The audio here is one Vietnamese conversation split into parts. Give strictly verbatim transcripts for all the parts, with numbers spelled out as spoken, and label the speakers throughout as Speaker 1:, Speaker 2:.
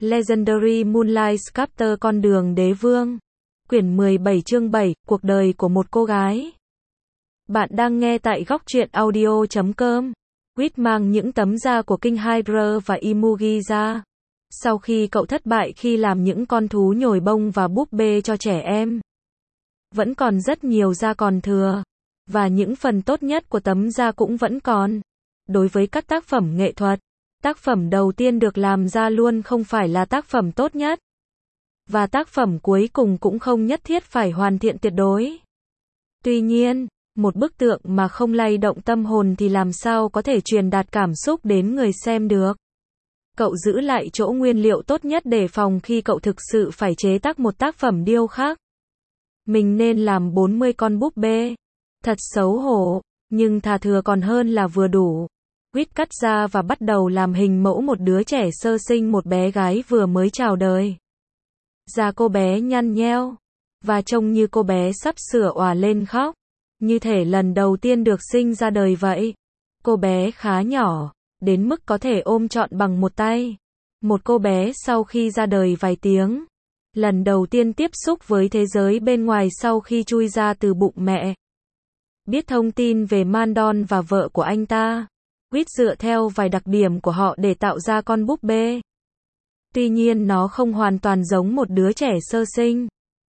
Speaker 1: Legendary Moonlight Sculptor Con đường đế vương. Quyển mười bảy chương bảy, cuộc đời của một cô gái. Bạn đang nghe tại góc truyện audio chấm com. Quýt mang những tấm da của King Hydra và Imugi ra. Sau khi cậu thất bại khi làm những con thú nhồi bông và búp bê cho trẻ em, vẫn còn rất nhiều da còn thừa. Và những phần tốt nhất của tấm da cũng vẫn còn. Đối với các tác phẩm nghệ thuật, tác phẩm đầu tiên được làm ra luôn không phải là tác phẩm tốt nhất. Và tác phẩm cuối cùng cũng không nhất thiết phải hoàn thiện tuyệt đối. Tuy nhiên, một bức tượng mà không lay động tâm hồn thì làm sao có thể truyền đạt cảm xúc đến người xem được. Cậu giữ lại chỗ nguyên liệu tốt nhất để phòng khi cậu thực sự phải chế tác một tác phẩm điêu khắc. Mình nên làm bốn mươi con búp bê. Thật xấu hổ, nhưng thà thừa còn hơn là vừa đủ. Quýt cắt ra và bắt đầu làm hình mẫu một đứa trẻ sơ sinh, một bé gái vừa mới chào đời. Da cô bé nhăn nheo, và trông như cô bé sắp sửa òa lên khóc, như thể lần đầu tiên được sinh ra đời vậy. Cô bé khá nhỏ, đến mức có thể ôm trọn bằng một tay. Một cô bé sau khi ra đời vài tiếng, lần đầu tiên tiếp xúc với thế giới bên ngoài sau khi chui ra từ bụng mẹ. Biết thông tin về Mandon và vợ của anh ta, Quýt dựa theo vài đặc điểm của họ để tạo ra con búp bê. Tuy nhiên nó không hoàn toàn giống một đứa trẻ sơ sinh.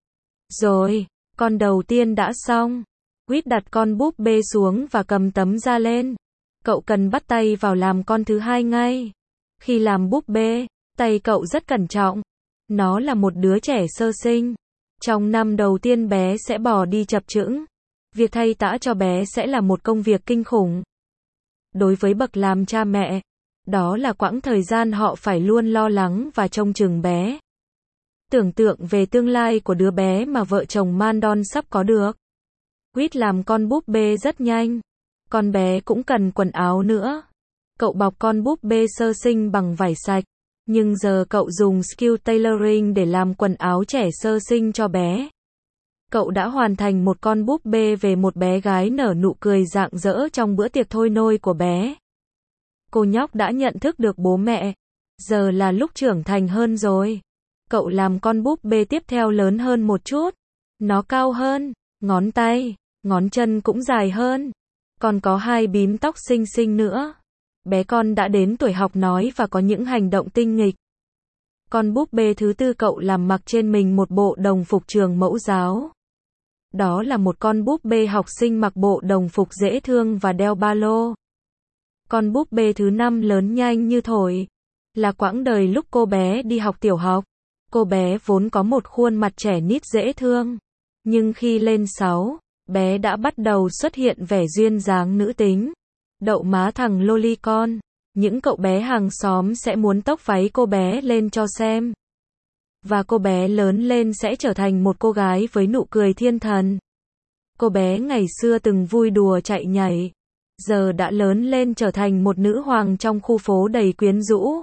Speaker 1: Rồi, con đầu tiên đã xong. Quýt đặt con búp bê xuống và cầm tấm da lên. Cậu cần bắt tay vào làm con thứ hai ngay. Khi làm búp bê, tay cậu rất cẩn trọng. Nó là một đứa trẻ sơ sinh. Trong năm đầu tiên bé sẽ bỏ đi chập chững. Việc thay tã cho bé sẽ là một công việc kinh khủng. Đối với bậc làm cha mẹ, đó là quãng thời gian họ phải luôn lo lắng và trông chừng bé. Tưởng tượng về tương lai của đứa bé mà vợ chồng Mandon sắp có được. Quýt làm con búp bê rất nhanh. Con bé cũng cần quần áo nữa. Cậu bọc con búp bê sơ sinh bằng vải sạch. Nhưng giờ cậu dùng skill tailoring để làm quần áo trẻ sơ sinh cho bé. Cậu đã hoàn thành một con búp bê về một bé gái nở nụ cười rạng rỡ trong bữa tiệc thôi nôi của bé. Cô nhóc đã nhận thức được bố mẹ. Giờ là lúc trưởng thành hơn rồi. Cậu làm con búp bê tiếp theo lớn hơn một chút. Nó cao hơn, ngón tay, ngón chân cũng dài hơn. Còn có hai bím tóc xinh xinh nữa. Bé con đã đến tuổi học nói và có những hành động tinh nghịch. Con búp bê thứ tư cậu làm mặc trên mình một bộ đồng phục trường mẫu giáo. Đó là một con búp bê học sinh mặc bộ đồng phục dễ thương và đeo ba lô. Con búp bê thứ năm lớn nhanh như thổi. Là quãng đời lúc cô bé đi học tiểu học. Cô bé vốn có một khuôn mặt trẻ nít dễ thương. Nhưng khi lên sáu, bé đã bắt đầu xuất hiện vẻ duyên dáng nữ tính. Đậu má thằng lolicon. Những cậu bé hàng xóm sẽ muốn tóc váy cô bé lên cho xem. Và cô bé lớn lên sẽ trở thành một cô gái với nụ cười thiên thần. Cô bé ngày xưa từng vui đùa chạy nhảy. Giờ đã lớn lên trở thành một nữ hoàng trong khu phố đầy quyến rũ.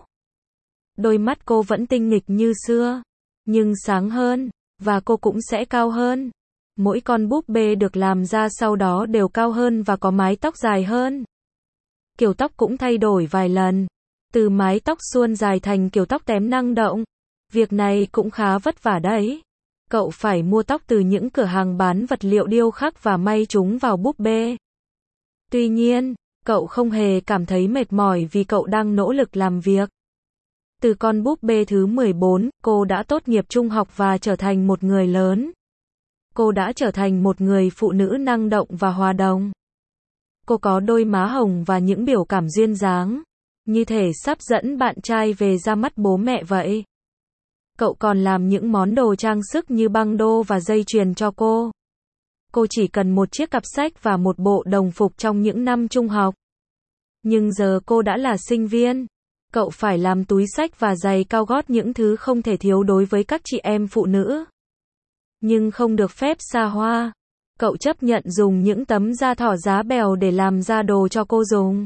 Speaker 1: Đôi mắt cô vẫn tinh nghịch như xưa, nhưng sáng hơn, và cô cũng sẽ cao hơn. Mỗi con búp bê được làm ra sau đó đều cao hơn và có mái tóc dài hơn. Kiểu tóc cũng thay đổi vài lần. Từ mái tóc suôn dài thành kiểu tóc tém năng động. Việc này cũng khá vất vả đấy. Cậu phải mua tóc từ những cửa hàng bán vật liệu điêu khắc và may chúng vào búp bê. Tuy nhiên, cậu không hề cảm thấy mệt mỏi vì cậu đang nỗ lực làm việc. Từ con búp bê thứ mười bốn, cô đã tốt nghiệp trung học và trở thành một người lớn. Cô đã trở thành một người phụ nữ năng động và hòa đồng. Cô có đôi má hồng và những biểu cảm duyên dáng, như thể sắp dẫn bạn trai về ra mắt bố mẹ vậy. Cậu còn làm những món đồ trang sức như băng đô và dây chuyền cho cô. Cô chỉ cần một chiếc cặp sách và một bộ đồng phục trong những năm trung học. Nhưng giờ cô đã là sinh viên. Cậu phải làm túi xách và giày cao gót, những thứ không thể thiếu đối với các chị em phụ nữ. Nhưng không được phép xa hoa. Cậu chấp nhận dùng những tấm da thỏ giá bèo để làm ra đồ cho cô dùng.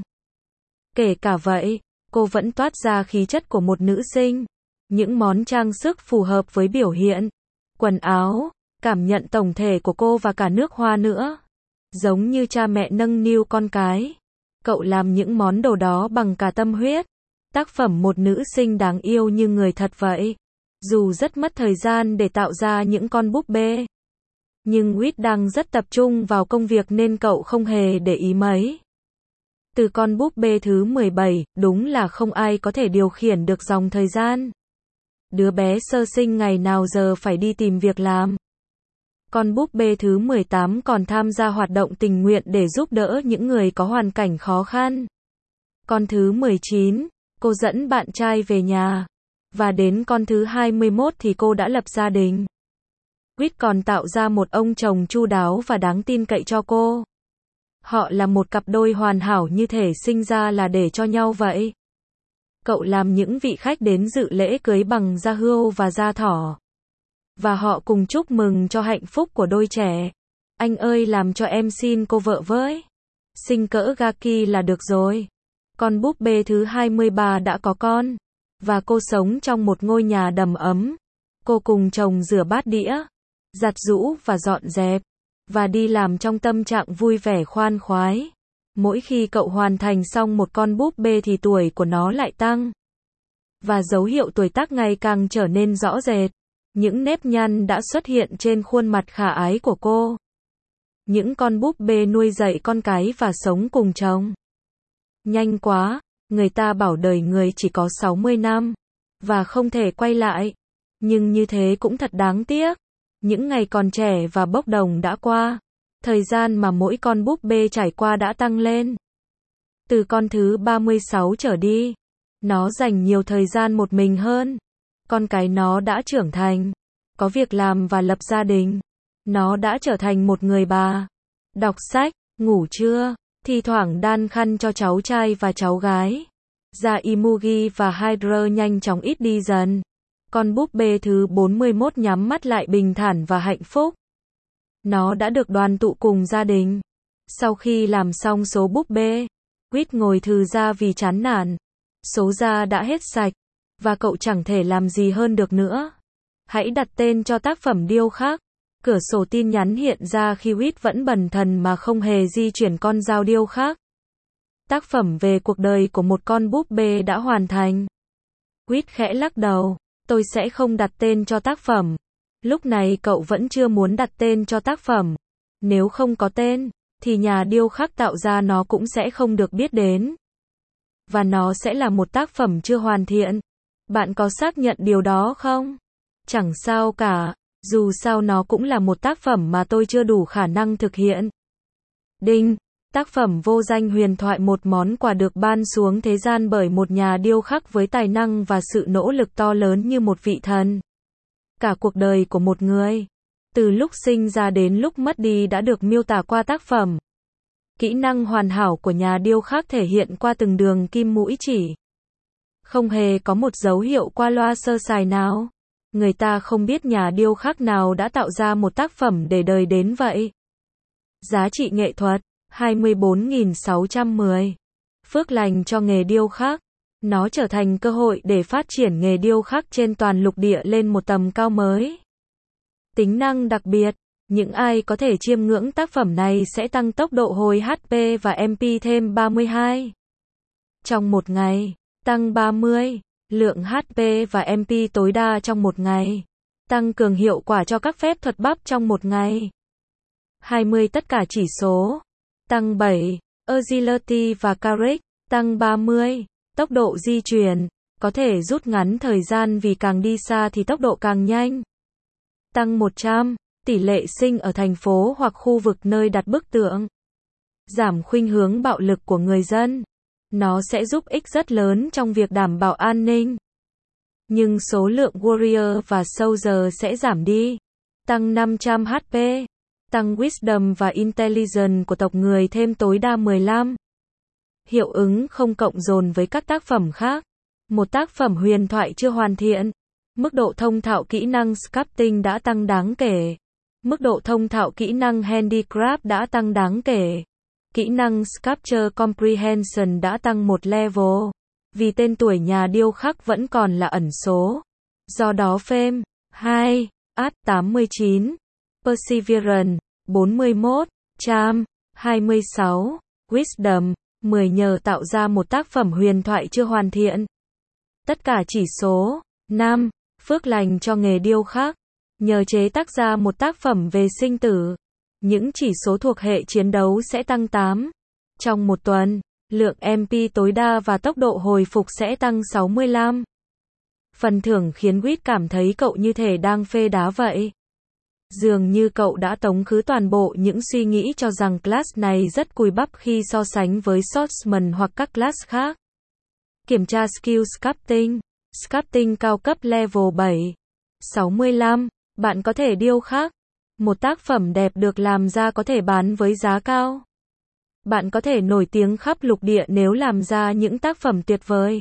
Speaker 1: Kể cả vậy, cô vẫn toát ra khí chất của một nữ sinh. Những món trang sức phù hợp với biểu hiện, quần áo, cảm nhận tổng thể của cô và cả nước hoa nữa. Giống như cha mẹ nâng niu con cái. Cậu làm những món đồ đó bằng cả tâm huyết. Tác phẩm một nữ sinh đáng yêu như người thật vậy. Dù rất mất thời gian để tạo ra những con búp bê, nhưng Whit đang rất tập trung vào công việc nên cậu không hề để ý mấy. Từ con búp bê thứ mười bảy, đúng là không ai có thể điều khiển được dòng thời gian. Đứa bé sơ sinh ngày nào giờ phải đi tìm việc làm. Con búp bê thứ mười tám còn tham gia hoạt động tình nguyện để giúp đỡ những người có hoàn cảnh khó khăn. Con thứ mười chín, cô dẫn bạn trai về nhà. Và đến con thứ hai mươi mốt thì cô đã lập gia đình. Whit còn tạo ra một ông chồng chu đáo và đáng tin cậy cho cô. Họ là một cặp đôi hoàn hảo như thể sinh ra là để cho nhau vậy. Cậu làm những vị khách đến dự lễ cưới bằng da hươu và da thỏ. Và họ cùng chúc mừng cho hạnh phúc của đôi trẻ. Anh ơi, làm cho em xin cô vợ với. Sinh cỡ Gaki là được rồi. Con búp bê thứ hai mươi ba đã có con. Và cô sống trong một ngôi nhà đầm ấm. Cô cùng chồng rửa bát đĩa, giặt giũ và dọn dẹp. Và đi làm trong tâm trạng vui vẻ khoan khoái. Mỗi khi cậu hoàn thành xong một con búp bê thì tuổi của nó lại tăng. Và dấu hiệu tuổi tác ngày càng trở nên rõ rệt. Những nếp nhăn đã xuất hiện trên khuôn mặt khả ái của cô. Những con búp bê nuôi dạy con cái và sống cùng chồng. Nhanh quá, người ta bảo đời người chỉ có sáu mươi năm. Và không thể quay lại. Nhưng như thế cũng thật đáng tiếc. Những ngày còn trẻ và bốc đồng đã qua. Thời gian mà mỗi con búp bê trải qua đã tăng lên. Từ con thứ ba mươi sáu trở đi, nó dành nhiều thời gian một mình hơn. Con cái nó đã trưởng thành, có việc làm và lập gia đình. Nó đã trở thành một người bà. Đọc sách, ngủ trưa, thi thoảng đan khăn cho cháu trai và cháu gái. Da Imugi và Hydra nhanh chóng ít đi dần. Con búp bê thứ bốn mươi mốt nhắm mắt lại bình thản và hạnh phúc. Nó đã được đoàn tụ cùng gia đình. Sau khi làm xong số búp bê, Whit ngồi thư ra vì chán nản. Số da đã hết sạch, và cậu chẳng thể làm gì hơn được nữa. Hãy đặt tên cho tác phẩm điêu khắc. Cửa sổ tin nhắn hiện ra khi Whit vẫn bần thần mà không hề di chuyển con dao điêu khắc. Tác phẩm về cuộc đời của một con búp bê đã hoàn thành. Whit khẽ lắc đầu. Tôi sẽ không đặt tên cho tác phẩm. Lúc này cậu vẫn chưa muốn đặt tên cho tác phẩm. Nếu không có tên, thì nhà điêu khắc tạo ra nó cũng sẽ không được biết đến. Và nó sẽ là một tác phẩm chưa hoàn thiện. Bạn có xác nhận điều đó không? Chẳng sao cả, dù sao nó cũng là một tác phẩm mà tôi chưa đủ khả năng thực hiện. Đinh, tác phẩm vô danh huyền thoại, một món quà được ban xuống thế gian bởi một nhà điêu khắc với tài năng và sự nỗ lực to lớn như một vị thần. Cả cuộc đời của một người, từ lúc sinh ra đến lúc mất đi đã được miêu tả qua tác phẩm. Kỹ năng hoàn hảo của nhà điêu khắc thể hiện qua từng đường kim mũi chỉ. Không hề có một dấu hiệu qua loa sơ sài nào. Người ta không biết nhà điêu khắc nào đã tạo ra một tác phẩm để đời đến vậy. Giá trị nghệ thuật, hai mươi bốn nghìn sáu trăm mười. Phước lành cho nghề điêu khắc. Nó trở thành cơ hội để phát triển nghề điêu khắc trên toàn lục địa lên một tầm cao mới. Tính năng đặc biệt. Những ai có thể chiêm ngưỡng tác phẩm này sẽ tăng tốc độ hồi hát pê và em pê thêm ba mươi hai. Trong một ngày, tăng ba mươi. Lượng hát pê và em pê tối đa trong một ngày. Tăng cường hiệu quả cho các phép thuật bắp trong một ngày. hai mươi tất cả chỉ số. Tăng bảy. Agility và Carrick. Tăng ba mươi. Tốc độ di chuyển. Có thể rút ngắn thời gian vì càng đi xa thì tốc độ càng nhanh. Tăng một trăm. Tỷ lệ sinh ở thành phố hoặc khu vực nơi đặt bức tượng. Giảm khuynh hướng bạo lực của người dân. Nó sẽ giúp ích rất lớn trong việc đảm bảo an ninh. Nhưng số lượng warrior và soldier sẽ giảm đi. Tăng năm trăm hát pê. Tăng wisdom và intelligence của tộc người thêm tối đa mười lăm. Hiệu ứng không cộng dồn với các tác phẩm khác. Một tác phẩm huyền thoại chưa hoàn thiện. Mức độ thông thạo kỹ năng sculpting đã tăng đáng kể. Mức độ thông thạo kỹ năng handicraft đã tăng đáng kể. Kỹ năng Sculpture Comprehension đã tăng một level. Vì tên tuổi nhà điêu khắc vẫn còn là ẩn số. Do đó Fame, hai, Art tám mươi chín, Perseverance, bốn mươi mốt, Charm, hai mươi sáu, Wisdom, mười nhờ tạo ra một tác phẩm huyền thoại chưa hoàn thiện. Tất cả chỉ số. năm. Phước lành cho nghề điêu khắc. Nhờ chế tác ra một tác phẩm về sinh tử, những chỉ số thuộc hệ chiến đấu sẽ tăng tám. Trong một tuần, lượng em pê tối đa và tốc độ hồi phục sẽ tăng sáu mươi lăm. Phần thưởng khiến Quýt cảm thấy cậu như thể đang phê đá vậy. Dường như cậu đã tống khứ toàn bộ những suy nghĩ cho rằng class này rất cùi bắp khi so sánh với Swordsman hoặc các class khác. Kiểm tra skill sculpting. Sculpting cao cấp level bảy. sáu mươi lăm. Bạn có thể điêu khắc. Một tác phẩm đẹp được làm ra có thể bán với giá cao. Bạn có thể nổi tiếng khắp lục địa nếu làm ra những tác phẩm tuyệt vời.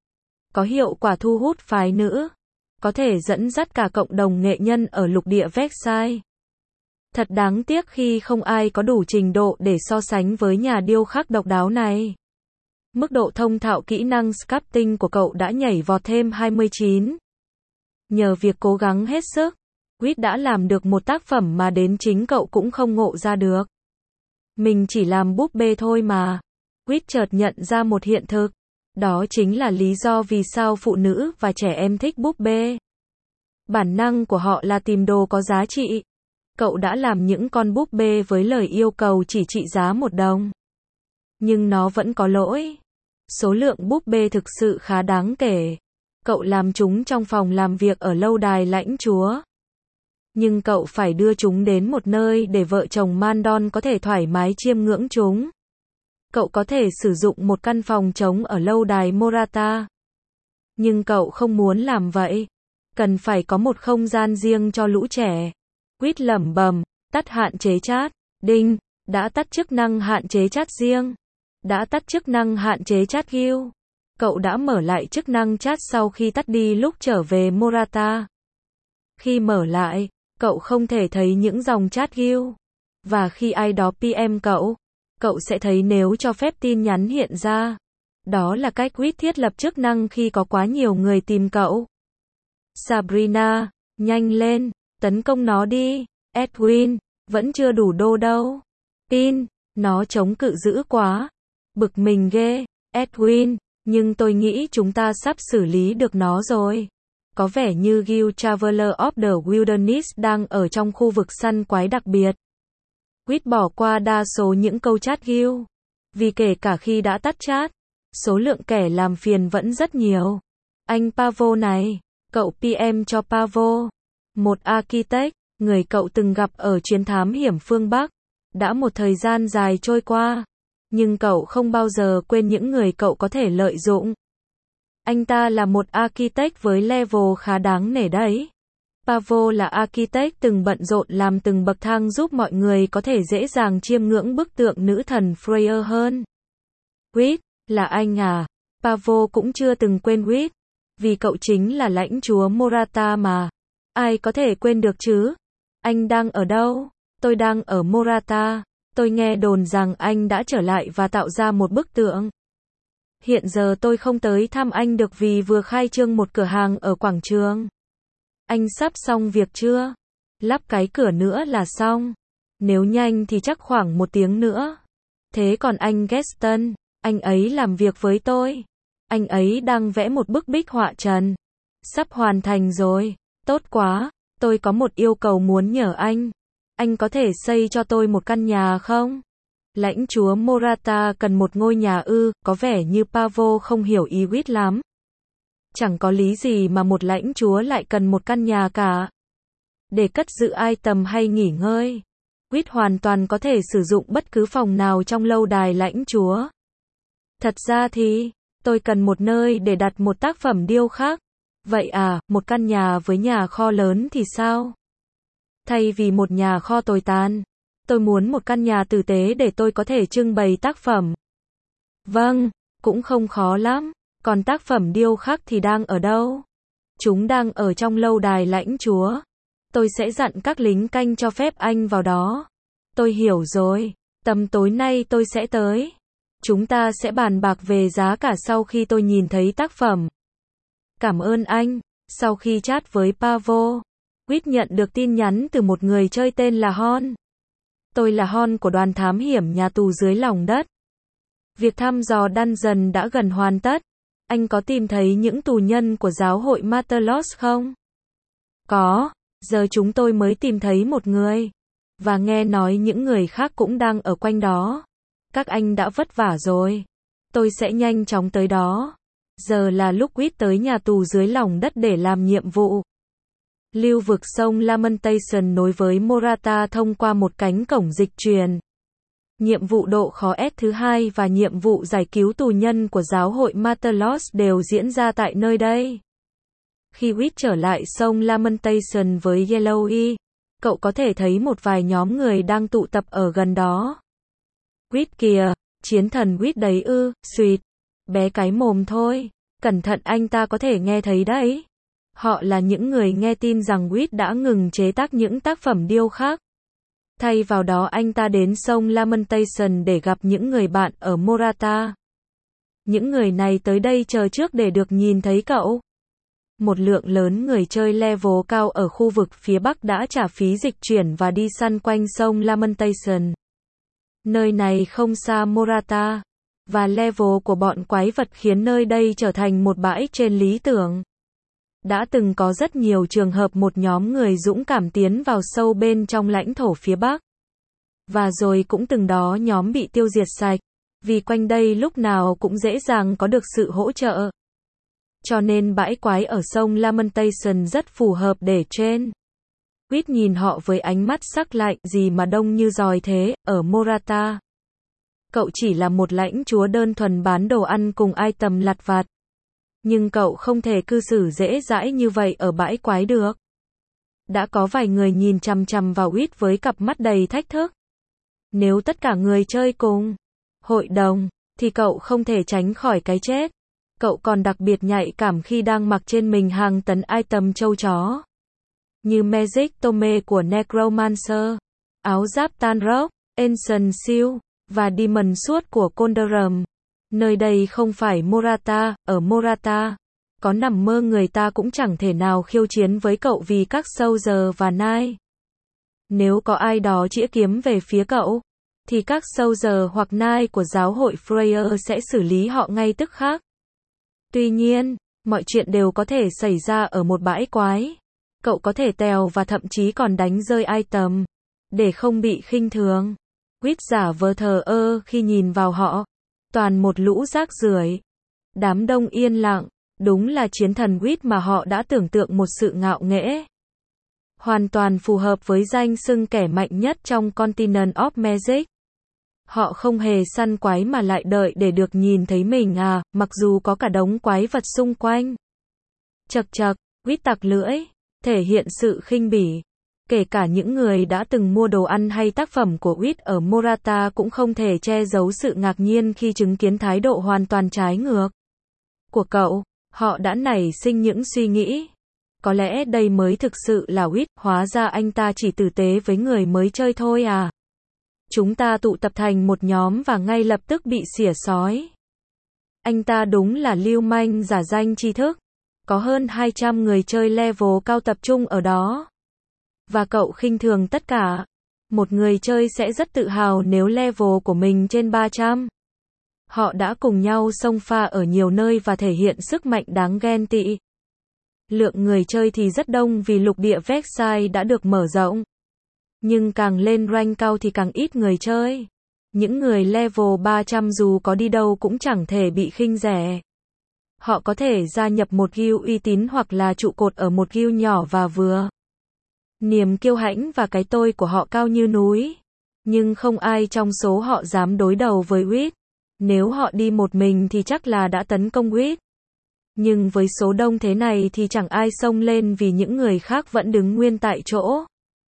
Speaker 1: Có hiệu quả thu hút phái nữ. Có thể dẫn dắt cả cộng đồng nghệ nhân ở lục địa Versailles. Thật đáng tiếc khi không ai có đủ trình độ để so sánh với nhà điêu khắc độc đáo này. Mức độ thông thạo kỹ năng sculpting của cậu đã nhảy vọt thêm hai mươi chín. Nhờ việc cố gắng hết sức, Quýt đã làm được một tác phẩm mà đến chính cậu cũng không ngộ ra được. Mình chỉ làm búp bê thôi mà. Quýt chợt nhận ra một hiện thực. Đó chính là lý do vì sao phụ nữ và trẻ em thích búp bê. Bản năng của họ là tìm đồ có giá trị. Cậu đã làm những con búp bê với lời yêu cầu chỉ trị giá một đồng. Nhưng nó vẫn có lỗi. Số lượng búp bê thực sự khá đáng kể. Cậu làm chúng trong phòng làm việc ở lâu đài lãnh chúa. Nhưng cậu phải đưa chúng đến một nơi để vợ chồng Mandon có thể thoải mái chiêm ngưỡng chúng. Cậu có thể sử dụng một căn phòng trống ở lâu đài Morata. Nhưng cậu không muốn làm vậy. Cần phải có một không gian riêng cho lũ trẻ. Quýt lẩm bẩm, tắt hạn chế chat. Đinh, đã tắt chức năng hạn chế chat riêng. Đã tắt chức năng hạn chế chat guild. Cậu đã mở lại chức năng chat sau khi tắt đi lúc trở về Morata. Khi mở lại, cậu không thể thấy những dòng chat guild. Và khi ai đó pê em cậu, cậu sẽ thấy nếu cho phép tin nhắn hiện ra. Đó là cách Quýt thiết lập chức năng khi có quá nhiều người tìm cậu. Sabrina, nhanh lên, tấn công nó đi. Edwin, vẫn chưa đủ đô đâu. Pin, nó chống cự dữ quá. Bực mình ghê. Edwin, nhưng tôi nghĩ chúng ta sắp xử lý được nó rồi. Có vẻ như Guild Traveler of the Wilderness đang ở trong khu vực săn quái đặc biệt. Quýt bỏ qua đa số những câu chat guild. Vì kể cả khi đã tắt chat, số lượng kẻ làm phiền vẫn rất nhiều. Anh Pavo này, cậu pê em cho Pavo. Một architect, người cậu từng gặp ở chuyến thám hiểm phương Bắc. Đã một thời gian dài trôi qua. Nhưng cậu không bao giờ quên những người cậu có thể lợi dụng. Anh ta là một architect với level khá đáng nể đấy. Pavo là architect từng bận rộn làm từng bậc thang giúp mọi người có thể dễ dàng chiêm ngưỡng bức tượng nữ thần Freya hơn. Quýt, là anh à? Pavo cũng chưa từng quên Quýt. Vì cậu chính là lãnh chúa Morata mà. Ai có thể quên được chứ? Anh đang ở đâu? Tôi đang ở Morata. Tôi nghe đồn rằng anh đã trở lại và tạo ra một bức tượng. Hiện giờ tôi không tới thăm anh được vì vừa khai trương một cửa hàng ở quảng trường. Anh sắp xong việc chưa? Lắp cái cửa nữa là xong. Nếu nhanh thì chắc khoảng một tiếng nữa. Thế còn anh Gaston, anh ấy làm việc với tôi. Anh ấy đang vẽ một bức bích họa trần. Sắp hoàn thành rồi. Tốt quá. Tôi có một yêu cầu muốn nhờ anh. Anh có thể xây cho tôi một căn nhà không? Lãnh chúa Morata cần một ngôi nhà ư, có vẻ như Pavo không hiểu ý Quýt lắm. Chẳng có lý gì mà một lãnh chúa lại cần một căn nhà cả. Để cất giữ item hay nghỉ ngơi. Quýt hoàn toàn có thể sử dụng bất cứ phòng nào trong lâu đài lãnh chúa. Thật ra thì, tôi cần một nơi để đặt một tác phẩm điêu khắc. Vậy à, một căn nhà với nhà kho lớn thì sao? Thay vì một nhà kho tồi tàn, tôi muốn một căn nhà tử tế để tôi có thể trưng bày tác phẩm. Vâng, cũng không khó lắm. Còn tác phẩm điêu khắc thì đang ở đâu? Chúng đang ở trong lâu đài lãnh chúa. Tôi sẽ dặn các lính canh cho phép anh vào đó. Tôi hiểu rồi. Tầm tối nay tôi sẽ tới. Chúng ta sẽ bàn bạc về giá cả sau khi tôi nhìn thấy tác phẩm. Cảm ơn anh. Sau khi chat với Pavo, Quýt nhận được tin nhắn từ một người chơi tên là Hon. Tôi là Hon của đoàn thám hiểm nhà tù dưới lòng đất. Việc thăm dò dungeon đã gần hoàn tất. Anh có tìm thấy những tù nhân của giáo hội Martelos không? Có, giờ chúng tôi mới tìm thấy một người. Và nghe nói những người khác cũng đang ở quanh đó. Các anh đã vất vả rồi. Tôi sẽ nhanh chóng tới đó. Giờ là lúc Quýt tới nhà tù dưới lòng đất để làm nhiệm vụ. Lưu vực sông Lamentation nối với Morata thông qua một cánh cổng dịch truyền. Nhiệm vụ độ khó S thứ hai và nhiệm vụ giải cứu tù nhân của giáo hội Martelos đều diễn ra tại nơi đây. Khi Quýt trở lại sông Lamentation với Yellowy, cậu có thể thấy một vài nhóm người đang tụ tập ở gần đó. Quýt kìa, chiến thần Quýt đấy ư, suýt. Bé cái mồm thôi, cẩn thận anh ta có thể nghe thấy đấy. Họ là những người nghe tin rằng Quýt đã ngừng chế tác những tác phẩm điêu khắc. Thay vào đó anh ta đến sông Lamentation để gặp những người bạn ở Morata. Những người này tới đây chờ trước để được nhìn thấy cậu. Một lượng lớn người chơi level cao ở khu vực phía Bắc đã trả phí dịch chuyển và đi săn quanh sông Lamentation. Nơi này không xa Morata, và level của bọn quái vật khiến nơi đây trở thành một bãi trên lý tưởng. Đã từng có rất nhiều trường hợp một nhóm người dũng cảm tiến vào sâu bên trong lãnh thổ phía Bắc. Và rồi cũng từng đó nhóm bị tiêu diệt sạch, vì quanh đây lúc nào cũng dễ dàng có được sự hỗ trợ. Cho nên bãi quái ở sông Lamentation rất phù hợp để trên. Quýt nhìn họ với ánh mắt sắc lạnh, gì mà đông như dòi thế, ở Morata. Cậu chỉ là một lãnh chúa đơn thuần bán đồ ăn cùng item lặt vặt. Nhưng cậu không thể cư xử dễ dãi như vậy ở bãi quái được. Đã có vài người nhìn chằm chằm vào Quýt với cặp mắt đầy thách thức. Nếu tất cả người chơi cùng hội đồng, thì cậu không thể tránh khỏi cái chết. Cậu còn đặc biệt nhạy cảm khi đang mặc trên mình hàng tấn item trâu chó. Như Magic Tome của Necromancer, áo giáp Tanrock, Ancient Shield, và Demon Sword của Condorum. Nơi đây không phải Morata, ở Morata. Có nằm mơ người ta cũng chẳng thể nào khiêu chiến với cậu vì các Soldier và Knight. Nếu có ai đó chĩa kiếm về phía cậu, thì các Soldier hoặc Knight của giáo hội Freya sẽ xử lý họ ngay tức khắc. Tuy nhiên, mọi chuyện đều có thể xảy ra ở một bãi quái. Cậu có thể tèo và thậm chí còn đánh rơi item, để không bị khinh thường. Quýt giả vờ thờ ơ khi nhìn vào họ. Toàn một lũ rác rưởi. Đám đông yên lặng, đúng là chiến thần Quýt mà họ đã tưởng tượng một sự ngạo nghễ. Hoàn toàn phù hợp với danh xưng kẻ mạnh nhất trong Continent of Magic. Họ không hề săn quái mà lại đợi để được nhìn thấy mình à, mặc dù có cả đống quái vật xung quanh. Chậc chậc, Quýt tặc lưỡi, thể hiện sự khinh bỉ. Kể cả những người đã từng mua đồ ăn hay tác phẩm của Quýt ở Morata cũng không thể che giấu sự ngạc nhiên khi chứng kiến thái độ hoàn toàn trái ngược của cậu. Họ đã nảy sinh những suy nghĩ. Có lẽ đây mới thực sự là Quýt, hóa ra anh ta chỉ tử tế với người mới chơi thôi à. Chúng ta tụ tập thành một nhóm và ngay lập tức bị xỉa xói. Anh ta đúng là lưu manh giả danh tri thức. Có hơn hai trăm người chơi level cao tập trung ở đó. Và cậu khinh thường tất cả. Một người chơi sẽ rất tự hào nếu level của mình trên ba trăm. Họ đã cùng nhau xông pha ở nhiều nơi và thể hiện sức mạnh đáng ghen tị. Lượng người chơi thì rất đông vì lục địa Vexai đã được mở rộng. Nhưng càng lên rank cao thì càng ít người chơi. Những người level ba trăm dù có đi đâu cũng chẳng thể bị khinh rẻ. Họ có thể gia nhập một guild uy tín hoặc là trụ cột ở một guild nhỏ và vừa. Niềm kiêu hãnh và cái tôi của họ cao như núi. Nhưng không ai trong số họ dám đối đầu với Quýt. Nếu họ đi một mình thì chắc là đã tấn công Quýt. Nhưng với số đông thế này thì chẳng ai xông lên vì những người khác vẫn đứng nguyên tại chỗ.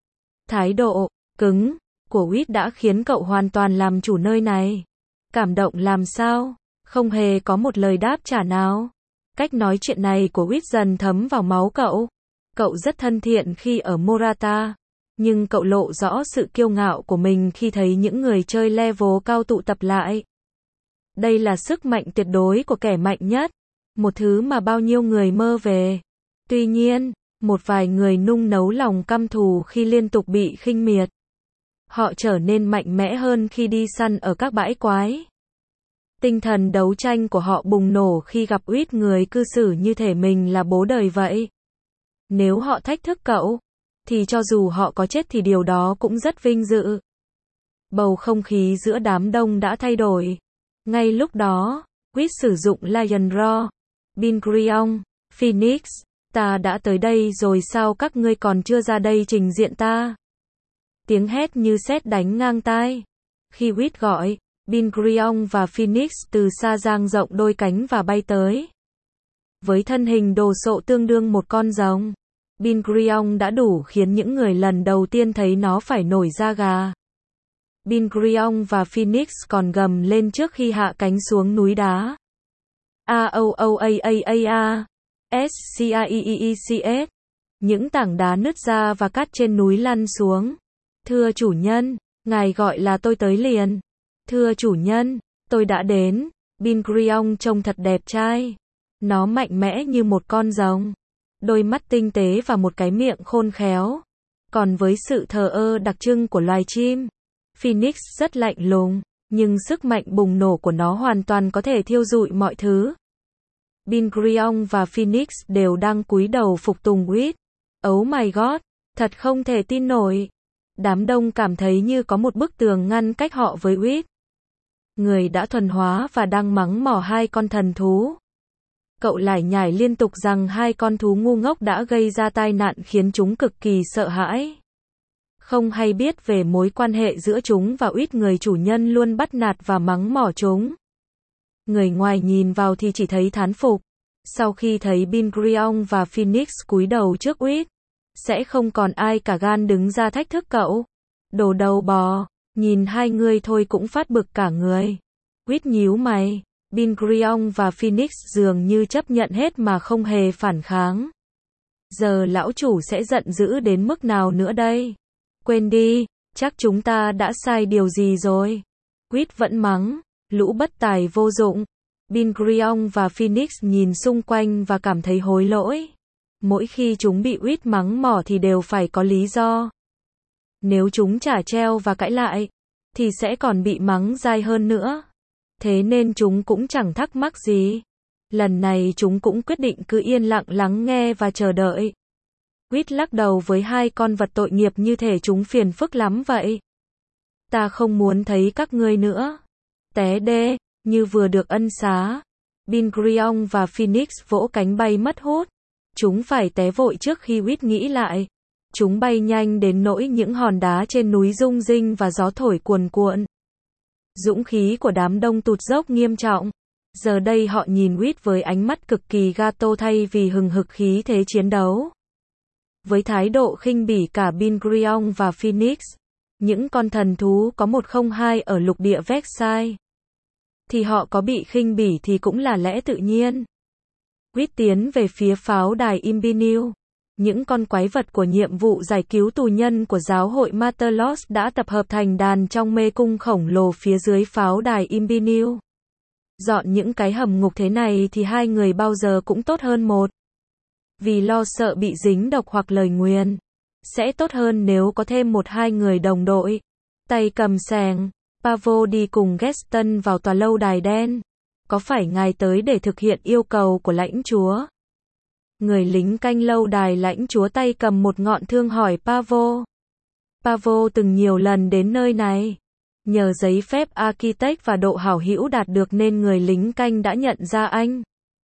Speaker 1: Thái độ cứng của Quýt đã khiến cậu hoàn toàn làm chủ nơi này. Cảm động làm sao? Không hề có một lời đáp trả nào. Cách nói chuyện này của Quýt dần thấm vào máu cậu. Cậu rất thân thiện khi ở Morata. Nhưng cậu lộ rõ sự kiêu ngạo của mình khi thấy những người chơi level cao tụ tập lại. Đây là sức mạnh tuyệt đối của kẻ mạnh nhất. Một thứ mà bao nhiêu người mơ về. Tuy nhiên, một vài người nung nấu lòng căm thù khi liên tục bị khinh miệt. Họ trở nên mạnh mẽ hơn khi đi săn ở các bãi quái. Tinh thần đấu tranh của họ bùng nổ khi gặp Uýt, người cư xử như thể mình là bố đời vậy. Nếu họ thách thức cậu, thì cho dù họ có chết thì điều đó cũng rất vinh dự. Bầu không khí giữa đám đông đã thay đổi. Ngay lúc đó, Uýt sử dụng Lion Roar. Bin Gurion, Phoenix, ta đã tới đây rồi sao các ngươi còn chưa ra đây trình diện ta? Tiếng hét như sét đánh ngang tai. Khi Uýt gọi, Bin Gurion và Phoenix từ xa dang rộng đôi cánh và bay tới. Với thân hình đồ sộ tương đương một con rồng, Bin Gurion đã đủ khiến những người lần đầu tiên thấy nó phải nổi da gà. Bin Gurion và Phoenix còn gầm lên trước khi hạ cánh xuống núi đá. A O O A A A A S C I E E E C S. Những tảng đá nứt ra và cát trên núi lăn xuống. Thưa chủ nhân, ngài gọi là tôi tới liền. Thưa chủ nhân, tôi đã đến. Bin Gurion trông thật đẹp trai. Nó mạnh mẽ như một con rồng. Đôi mắt tinh tế và một cái miệng khôn khéo. Còn với sự thờ ơ đặc trưng của loài chim, Phoenix rất lạnh lùng, nhưng sức mạnh bùng nổ của nó hoàn toàn có thể thiêu rụi mọi thứ. Bin Gurion và Phoenix đều đang cúi đầu phục tùng Uýt. Oh my god, thật không thể tin nổi. Đám đông cảm thấy như có một bức tường ngăn cách họ với Uýt, người đã thuần hóa và đang mắng mỏ hai con thần thú. Cậu lải nhải liên tục rằng hai con thú ngu ngốc đã gây ra tai nạn khiến chúng cực kỳ sợ hãi. Không hay biết về mối quan hệ giữa chúng và Uýt, người chủ nhân luôn bắt nạt và mắng mỏ chúng. Người ngoài nhìn vào thì chỉ thấy thán phục. Sau khi thấy Bin Gurion và Phoenix cúi đầu trước Uýt, sẽ không còn ai cả gan đứng ra thách thức cậu. Đồ đầu bò, nhìn hai người thôi cũng phát bực cả người. Uýt nhíu mày. Bin Gurion và Phoenix dường như chấp nhận hết mà không hề phản kháng. Giờ lão chủ sẽ giận dữ đến mức nào nữa đây? Quên đi, chắc chúng ta đã sai điều gì rồi. Uýt vẫn mắng, lũ bất tài vô dụng. Bin Gurion và Phoenix nhìn xung quanh và cảm thấy hối lỗi. Mỗi khi chúng bị Uýt mắng mỏ thì đều phải có lý do. Nếu chúng trả treo và cãi lại, thì sẽ còn bị mắng dai hơn nữa. Thế nên chúng cũng chẳng thắc mắc gì. Lần này chúng cũng quyết định cứ yên lặng lắng nghe và chờ đợi. Uýt lắc đầu với hai con vật tội nghiệp như thể chúng phiền phức lắm vậy. Ta không muốn thấy các ngươi nữa. Té đê, như vừa được ân xá. Bin Gurion và Phoenix vỗ cánh bay mất hút. Chúng phải té vội trước khi Uýt nghĩ lại. Chúng bay nhanh đến nỗi những hòn đá trên núi rung rinh và gió thổi cuồn cuộn. Dũng khí của đám đông tụt dốc nghiêm trọng. Giờ đây họ nhìn Uýt với ánh mắt cực kỳ gato thay vì hừng hực khí thế chiến đấu. Với thái độ khinh bỉ cả Bin Gurion và Phoenix, những con thần thú có một không hai ở lục địa Vexai, thì họ có bị khinh bỉ thì cũng là lẽ tự nhiên. Uýt tiến về phía pháo đài Imbiniu. Những con quái vật của nhiệm vụ giải cứu tù nhân của giáo hội Matelos đã tập hợp thành đàn trong mê cung khổng lồ phía dưới pháo đài Imbiniu. Dọn những cái hầm ngục thế này thì hai người bao giờ cũng tốt hơn một. Vì lo sợ bị dính độc hoặc lời nguyền. Sẽ tốt hơn nếu có thêm một hai người đồng đội. Tay cầm xẻng, Pavo đi cùng Gaston vào tòa lâu đài đen. Có phải ngài tới để thực hiện yêu cầu của lãnh chúa? Người lính canh lâu đài lãnh chúa tay cầm một ngọn thương hỏi Pavo. Pavo từng nhiều lần đến nơi này. Nhờ giấy phép architect và độ hảo hữu đạt được nên người lính canh đã nhận ra anh.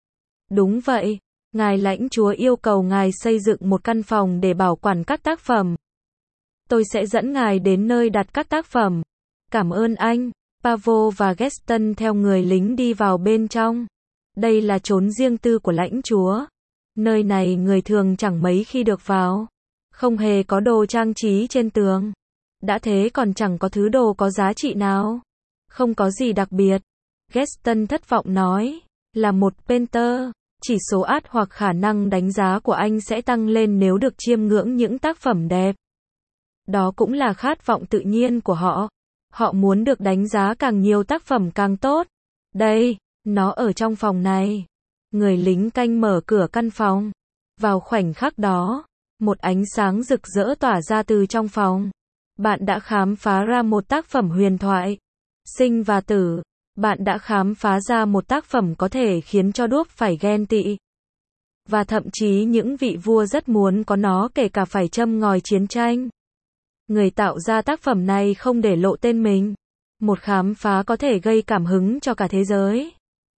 Speaker 1: Đúng vậy, ngài lãnh chúa yêu cầu ngài xây dựng một căn phòng để bảo quản các tác phẩm. Tôi sẽ dẫn ngài đến nơi đặt các tác phẩm. Cảm ơn anh. Pavo và Gaston theo người lính đi vào bên trong. Đây là chốn riêng tư của lãnh chúa. Nơi này người thường chẳng mấy khi được vào. Không hề có đồ trang trí trên tường. Đã thế còn chẳng có thứ đồ có giá trị nào. Không có gì đặc biệt. Gaston thất vọng nói. Là một painter, chỉ số art hoặc khả năng đánh giá của anh sẽ tăng lên nếu được chiêm ngưỡng những tác phẩm đẹp. Đó cũng là khát vọng tự nhiên của họ. Họ muốn được đánh giá càng nhiều tác phẩm càng tốt. Đây, nó ở trong phòng này. Người lính canh mở cửa căn phòng. Vào khoảnh khắc đó, một ánh sáng rực rỡ tỏa ra từ trong phòng. Bạn đã khám phá ra một tác phẩm huyền thoại. Sinh và tử. Bạn đã khám phá ra một tác phẩm có thể khiến cho đuốc phải ghen tị. Và thậm chí những vị vua rất muốn có nó kể cả phải châm ngòi chiến tranh. Người tạo ra tác phẩm này không để lộ tên mình. Một khám phá có thể gây cảm hứng cho cả thế giới.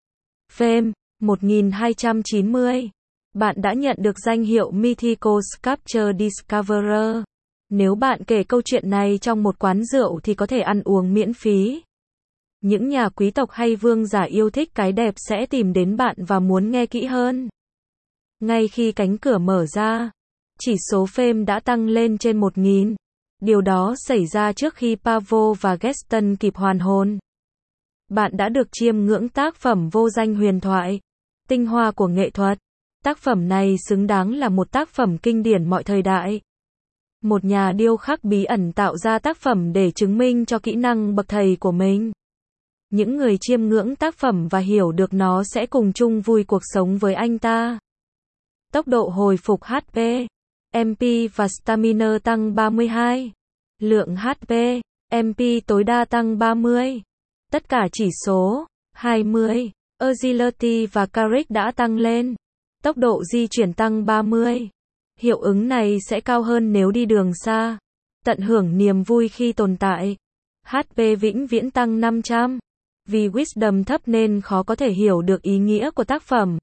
Speaker 1: Fame, một nghìn hai trăm chín mươi. Bạn đã nhận được danh hiệu Mythical Sculpture Discoverer. Nếu bạn kể câu chuyện này trong một quán rượu thì có thể ăn uống miễn phí. Những nhà quý tộc hay vương giả yêu thích cái đẹp sẽ tìm đến bạn và muốn nghe kỹ hơn. Ngay khi cánh cửa mở ra, chỉ số Fame đã tăng lên trên một nghìn. Điều đó xảy ra trước khi Pavot và Gaston kịp hoàn hồn. Bạn đã được chiêm ngưỡng tác phẩm vô danh huyền thoại, tinh hoa của nghệ thuật. Tác phẩm này xứng đáng là một tác phẩm kinh điển mọi thời đại. Một nhà điêu khắc bí ẩn tạo ra tác phẩm để chứng minh cho kỹ năng bậc thầy của mình. Những người chiêm ngưỡng tác phẩm và hiểu được nó sẽ cùng chung vui cuộc sống với anh ta. Tốc độ hồi phục hát pê, em pê và stamina tăng ba mươi hai. Lượng hát pê, em pê tối đa tăng ba mươi. Tất cả chỉ số hai mươi. Agility và Courage đã tăng lên. Tốc độ di chuyển tăng ba mươi. Hiệu ứng này sẽ cao hơn nếu đi đường xa. Tận hưởng niềm vui khi tồn tại. hát pê vĩnh viễn tăng năm trăm. Vì Wisdom thấp nên khó có thể hiểu được ý nghĩa của tác phẩm.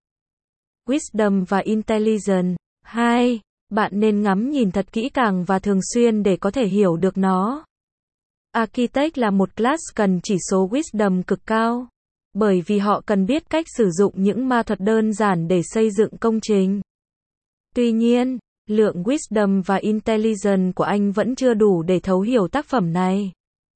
Speaker 1: Wisdom và Intelligence. hai. Bạn nên ngắm nhìn thật kỹ càng và thường xuyên để có thể hiểu được nó. Architect là một class cần chỉ số Wisdom cực cao. Bởi vì họ cần biết cách sử dụng những ma thuật đơn giản để xây dựng công trình. Tuy nhiên, lượng Wisdom và Intelligence của anh vẫn chưa đủ để thấu hiểu tác phẩm này.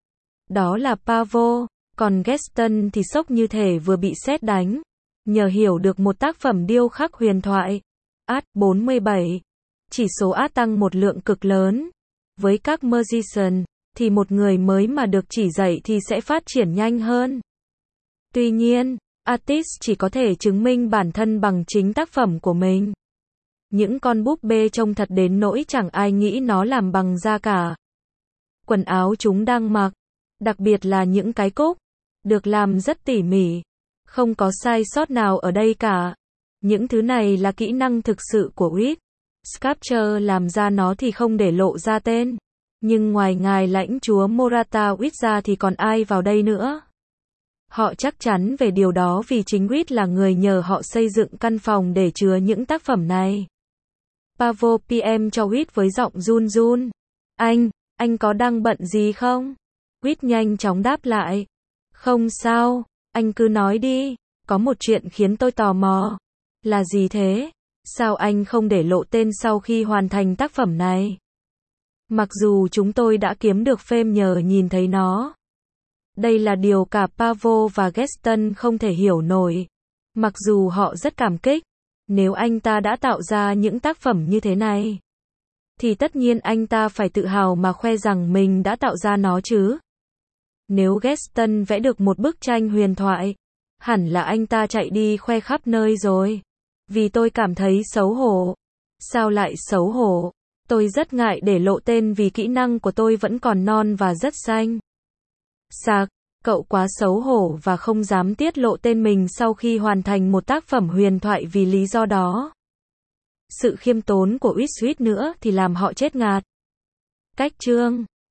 Speaker 1: Đó là Pavot, còn Gaston thì sốc như thể vừa bị sét đánh. Nhờ hiểu được một tác phẩm điêu khắc huyền thoại. Art bốn mươi bảy. Chỉ số Art tăng một lượng cực lớn. Với các magician, thì một người mới mà được chỉ dạy thì sẽ phát triển nhanh hơn. Tuy nhiên, artist chỉ có thể chứng minh bản thân bằng chính tác phẩm của mình. Những con búp bê trông thật đến nỗi chẳng ai nghĩ nó làm bằng da cả. Quần áo chúng đang mặc, đặc biệt là những cái cúc, được làm rất tỉ mỉ. Không có sai sót nào ở đây cả. Những thứ này là kỹ năng thực sự của Wit. Sculpture làm ra nó thì không để lộ ra tên. Nhưng ngoài ngài lãnh chúa Morata Wit ra thì còn ai vào đây nữa? Họ chắc chắn về điều đó vì chính Wit là người nhờ họ xây dựng căn phòng để chứa những tác phẩm này. Pavot pê em cho Wit với giọng run run. Anh, anh có đang bận gì không? Wit nhanh chóng đáp lại. Không sao, anh cứ nói đi, có một chuyện khiến tôi tò mò. Là gì thế? Sao anh không để lộ tên sau khi hoàn thành tác phẩm này? Mặc dù chúng tôi đã kiếm được Fame nhờ nhìn thấy nó. Đây là điều cả Pavot và Gaston không thể hiểu nổi. Mặc dù họ rất cảm kích. Nếu anh ta đã tạo ra những tác phẩm như thế này, thì tất nhiên anh ta phải tự hào mà khoe rằng mình đã tạo ra nó chứ. Nếu Gaston vẽ được một bức tranh huyền thoại, hẳn là anh ta chạy đi khoe khắp nơi rồi. Vì tôi cảm thấy xấu hổ. Sao lại xấu hổ? Tôi rất ngại để lộ tên vì kỹ năng của tôi vẫn còn non và rất xanh. Sạc, cậu quá xấu hổ và không dám tiết lộ tên mình sau khi hoàn thành một tác phẩm huyền thoại vì lý do đó. Sự khiêm tốn của Wit suýt nữa thì làm họ chết ngạt. Cách chương